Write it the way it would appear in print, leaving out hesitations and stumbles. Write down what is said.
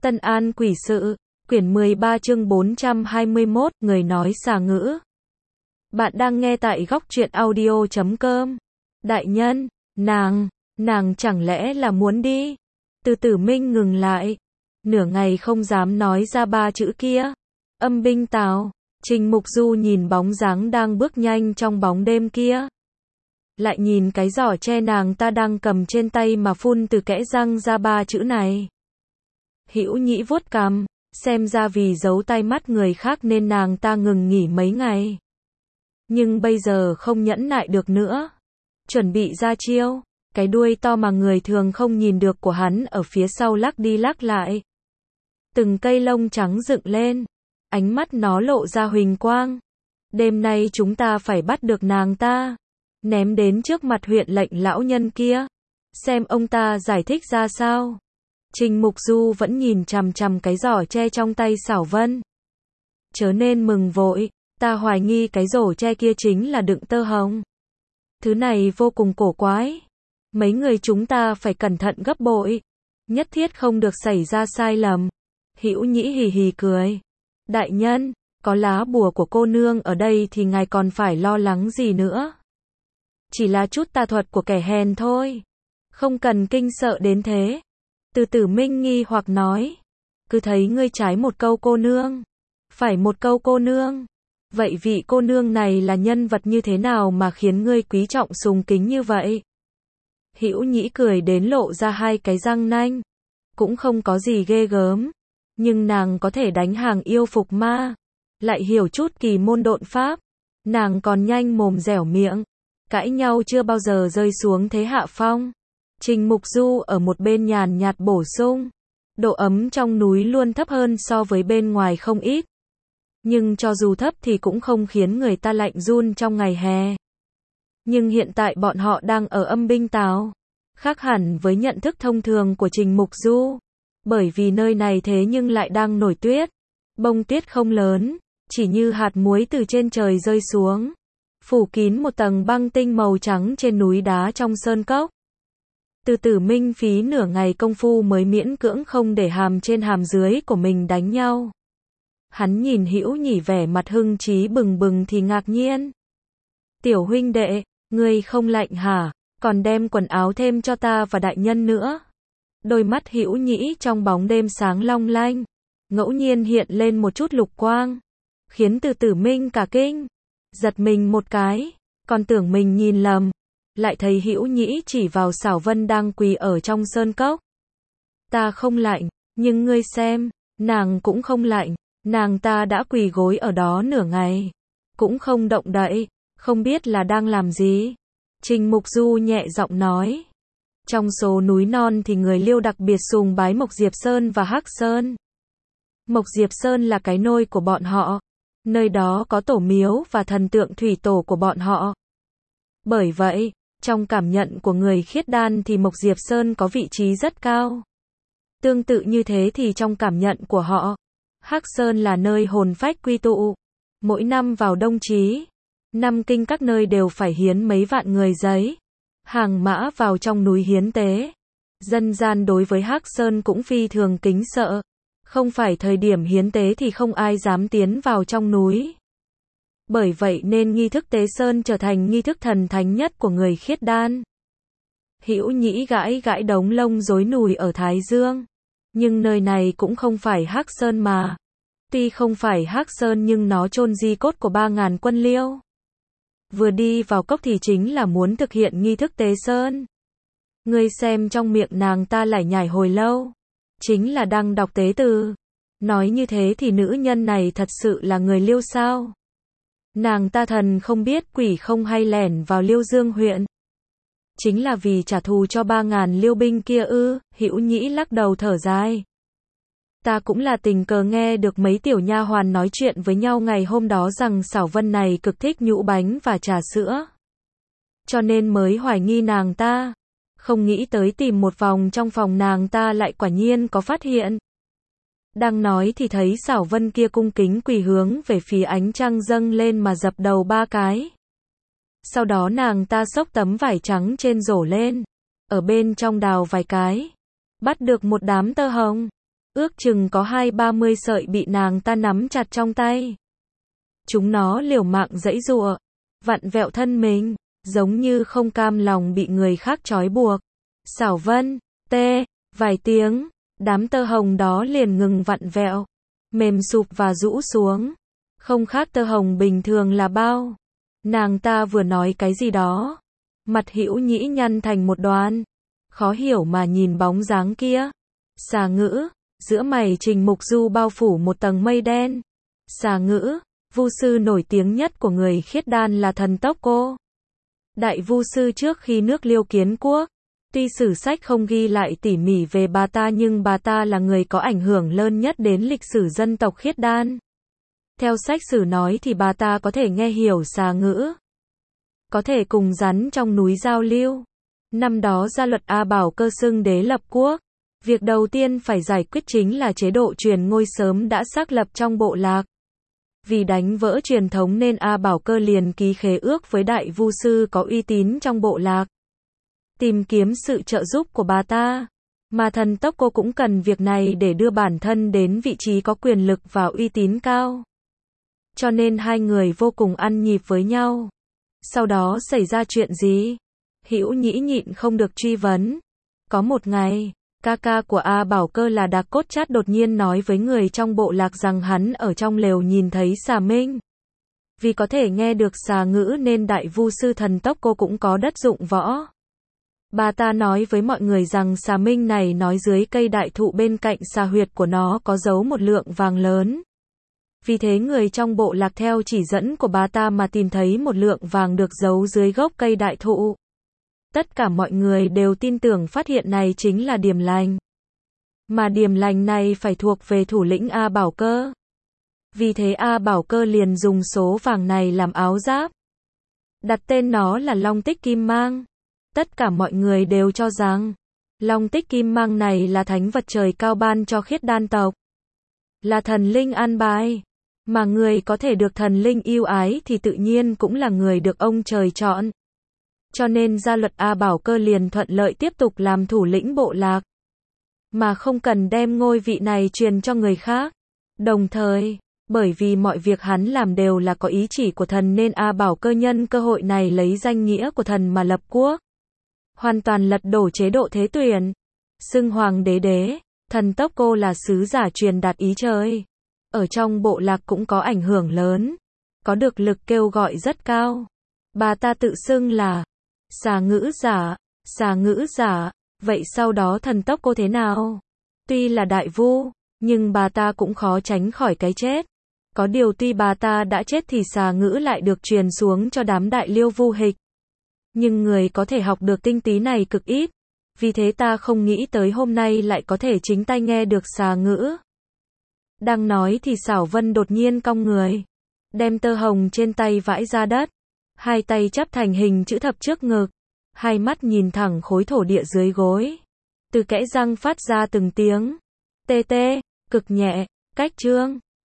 Tân An Quỷ Sự, quyển 13 chương 421, người nói xà ngữ. Bạn đang nghe tại góc truyện audio.com. Đại nhân, nàng chẳng lẽ là muốn đi? Từ Tử Minh ngừng lại, nửa ngày không dám nói ra ba chữ kia. Âm binh tào, Trình Mục Du nhìn bóng dáng đang bước nhanh trong bóng đêm kia. Lại nhìn cái giỏ tre nàng ta đang cầm trên tay mà phun từ kẽ răng ra ba chữ này. Hữu Nhĩ vuốt cằm, xem ra vì giấu tay mắt người khác nên nàng ta ngừng nghỉ mấy ngày. Nhưng bây giờ không nhẫn nại được nữa. Chuẩn bị ra chiêu, cái đuôi to mà người thường không nhìn được của hắn ở phía sau lắc đi lắc lại. Từng cây lông trắng dựng lên, ánh mắt nó lộ ra huỳnh quang. Đêm nay chúng ta phải bắt được nàng ta, ném đến trước mặt huyện lệnh lão nhân kia, xem ông ta giải thích ra sao. Trình Mục Du vẫn nhìn chằm chằm cái giỏ tre trong tay Xảo Vân. Chớ nên mừng vội, ta hoài nghi cái rổ tre kia chính là đựng tơ hồng. Thứ này vô cùng cổ quái. Mấy người chúng ta phải cẩn thận gấp bội, nhất thiết không được xảy ra sai lầm. Hữu Nhĩ hì hì cười. Đại nhân, có lá bùa của cô nương ở đây thì ngài còn phải lo lắng gì nữa. Chỉ là chút tà thuật của kẻ hèn thôi, không cần kinh sợ đến thế. Từ Tử Minh nghi hoặc nói, cứ thấy ngươi trái một câu cô nương, phải một câu cô nương. Vậy vị cô nương này là nhân vật như thế nào mà khiến ngươi quý trọng sùng kính như vậy? Hữu Nhĩ cười đến lộ ra hai cái răng nanh. Cũng không có gì ghê gớm, nhưng nàng có thể đánh hàng yêu phục ma, lại hiểu chút kỳ môn độn pháp. Nàng còn nhanh mồm dẻo miệng, cãi nhau chưa bao giờ rơi xuống thế hạ phong. Trình Mục Du ở một bên nhàn nhạt bổ sung, độ ấm trong núi luôn thấp hơn so với bên ngoài không ít. Nhưng cho dù thấp thì cũng không khiến người ta lạnh run trong ngày hè. Nhưng hiện tại bọn họ đang ở Âm Binh Tào, khác hẳn với nhận thức thông thường của Trình Mục Du. Bởi vì nơi này thế nhưng lại đang nổi tuyết. Bông tuyết không lớn, chỉ như hạt muối từ trên trời rơi xuống, phủ kín một tầng băng tinh màu trắng trên núi đá trong sơn cốc. Từ Tử Minh phí nửa ngày công phu mới miễn cưỡng không để hàm trên hàm dưới của mình đánh nhau. Hắn nhìn Hữu Nhĩ vẻ mặt hưng trí bừng bừng thì ngạc nhiên. Tiểu huynh đệ, ngươi không lạnh hả? Còn đem quần áo thêm cho ta và đại nhân nữa. Đôi mắt Hữu Nhĩ trong bóng đêm sáng long lanh, ngẫu nhiên hiện lên một chút lục quang, khiến Từ Tử Minh cả kinh, giật mình một cái, còn tưởng mình nhìn lầm, lại thấy Hữu Nhĩ chỉ vào Xảo Vân đang quỳ ở trong sơn cốc. Ta không lạnh, nhưng ngươi xem, nàng cũng không lạnh, nàng ta đã quỳ gối ở đó nửa ngày, cũng không động đậy, không biết là đang làm gì. Trình Mục Du nhẹ giọng nói. Trong số núi non thì người Liêu đặc biệt sùng bái Mộc Diệp Sơn và Hắc Sơn. Mộc Diệp Sơn là cái nôi của bọn họ, nơi đó có tổ miếu và thần tượng thủy tổ của bọn họ. Bởi vậy, trong cảm nhận của người khiết đan thì Mộc Diệp Sơn có vị trí rất cao. Tương tự như thế thì trong cảm nhận của họ, Hắc Sơn là nơi hồn phách quy tụ. Mỗi năm vào Đông Chí, năm kinh các nơi đều phải hiến mấy vạn người giấy, hàng mã vào trong núi hiến tế. Dân gian đối với Hắc Sơn cũng phi thường kính sợ. Không phải thời điểm hiến tế thì không ai dám tiến vào trong núi. Bởi vậy nên nghi thức tế sơn trở thành nghi thức thần thánh nhất của người khiết đan. Hữu Nhĩ gãi gãi đống lông rối nùi ở Thái Dương. Nhưng nơi này cũng không phải Hắc Sơn mà. Tuy không phải Hắc Sơn nhưng nó chôn di cốt của 3.000 quân Liêu. Vừa đi vào cốc thì chính là muốn thực hiện nghi thức tế sơn. Ngươi xem trong miệng nàng ta lải nhải hồi lâu, chính là đang đọc tế từ. Nói như thế thì nữ nhân này thật sự là người Liêu sao? Nàng ta thần không biết quỷ không hay lẻn vào Liêu Dương huyện, chính là vì trả thù cho 3.000 Liêu binh kia ư? Hữu Nhĩ lắc đầu thở dài. Ta cũng là tình cờ nghe được mấy tiểu nha hoàn nói chuyện với nhau ngày hôm đó rằng Xảo Vân này cực thích nhũ bánh và trà sữa, cho nên mới hoài nghi nàng ta. Không nghĩ tới tìm một vòng trong phòng nàng ta lại quả nhiên có phát hiện. Đang nói thì thấy Xảo Vân kia cung kính quỳ hướng về phía ánh trăng dâng lên mà dập đầu 3 cái. Sau đó nàng ta xốc tấm vải trắng trên rổ lên, ở bên trong đào vài cái, bắt được một đám tơ hồng. ước chừng có 20-30 sợi bị nàng ta nắm chặt trong tay. Chúng nó liều mạng giãy giụa, vặn vẹo thân mình, giống như không cam lòng bị người khác trói buộc. Xảo Vân, vài tiếng, đám tơ hồng đó liền ngừng vặn vẹo, mềm sụp và rũ xuống. Không khác tơ hồng bình thường là bao. Nàng ta vừa nói cái gì đó, mặt Hữu Nhĩ nhăn thành một đoàn, khó hiểu mà nhìn bóng dáng kia. Xà Ngữ, giữa mày Trình Mục Du bao phủ một tầng mây đen. Xà Ngữ, vu sư nổi tiếng nhất của người Khiết Đan là Thần Tốc Cô. Đại vu sư trước khi nước Liêu kiến quốc. Tuy sử sách không ghi lại tỉ mỉ về bà ta nhưng bà ta là người có ảnh hưởng lớn nhất đến lịch sử dân tộc Khiết Đan. Theo sách sử nói thì bà ta có thể nghe hiểu xà ngữ, có thể cùng rắn trong núi giao lưu. Năm đó gia luật A Bảo Cơ xưng đế lập quốc. Việc đầu tiên phải giải quyết chính là chế độ truyền ngôi sớm đã xác lập trong bộ lạc. Vì đánh vỡ truyền thống nên A Bảo Cơ liền ký khế ước với đại vu sư có uy tín trong bộ lạc, tìm kiếm sự trợ giúp của bà ta. Mà Thần Tốc Cô cũng cần việc này để đưa bản thân đến vị trí có quyền lực và uy tín cao. Cho nên hai người vô cùng ăn nhịp với nhau. Sau đó xảy ra chuyện gì? Hữu Nhĩ nhịn không được truy vấn. Có một ngày, ca ca của A Bảo Cơ là Đạc Cốt Chát đột nhiên nói với người trong bộ lạc rằng hắn ở trong lều nhìn thấy xà minh. Vì có thể nghe được xà ngữ nên đại vu sư Thần Tốc Cô cũng có đất dụng võ. Bà ta nói với mọi người rằng xà minh này nói dưới cây đại thụ bên cạnh xà huyệt của nó có giấu một lượng vàng lớn. Vì thế người trong bộ lạc theo chỉ dẫn của bà ta mà tìm thấy một lượng vàng được giấu dưới gốc cây đại thụ. Tất cả mọi người đều tin tưởng phát hiện này chính là điểm lành. Mà điểm lành này phải thuộc về thủ lĩnh A Bảo Cơ. Vì thế A Bảo Cơ liền dùng số vàng này làm áo giáp, đặt tên nó là Long Tích Kim Mang. Tất cả mọi người đều cho rằng Long Tích Kim Mang này là thánh vật trời cao ban cho Khiết Đan tộc, là thần linh an bài, mà người có thể được thần linh yêu ái thì tự nhiên cũng là người được ông trời chọn. Cho nên gia luật A Bảo Cơ liền thuận lợi tiếp tục làm thủ lĩnh bộ lạc, mà không cần đem ngôi vị này truyền cho người khác. Đồng thời, bởi vì mọi việc hắn làm đều là có ý chỉ của thần nên A Bảo Cơ nhân cơ hội này lấy danh nghĩa của thần mà lập quốc, hoàn toàn lật đổ chế độ thế tuyển, xưng hoàng đế. Thần Tốc Cô là sứ giả truyền đạt ý trời, ở trong bộ lạc cũng có ảnh hưởng lớn, có được lực kêu gọi rất cao. Bà ta tự xưng là xà ngữ giả. Vậy sau đó Thần Tốc Cô thế nào? Tuy là đại vu, nhưng bà ta cũng khó tránh khỏi cái chết. Có điều tuy bà ta đã chết thì xà ngữ lại được truyền xuống cho đám đại liêu vu hịch. Nhưng người có thể học được tinh tí này cực ít. Vì thế ta không nghĩ tới hôm nay lại có thể chính tay nghe được xà ngữ. Đang nói thì Xảo Vân đột nhiên cong người, đem tơ hồng trên tay vãi ra đất, hai tay chắp thành hình chữ thập trước ngực, hai mắt nhìn thẳng khối thổ địa dưới gối. Từ kẽ răng phát ra từng tiếng tê tê, cực nhẹ, cách trương.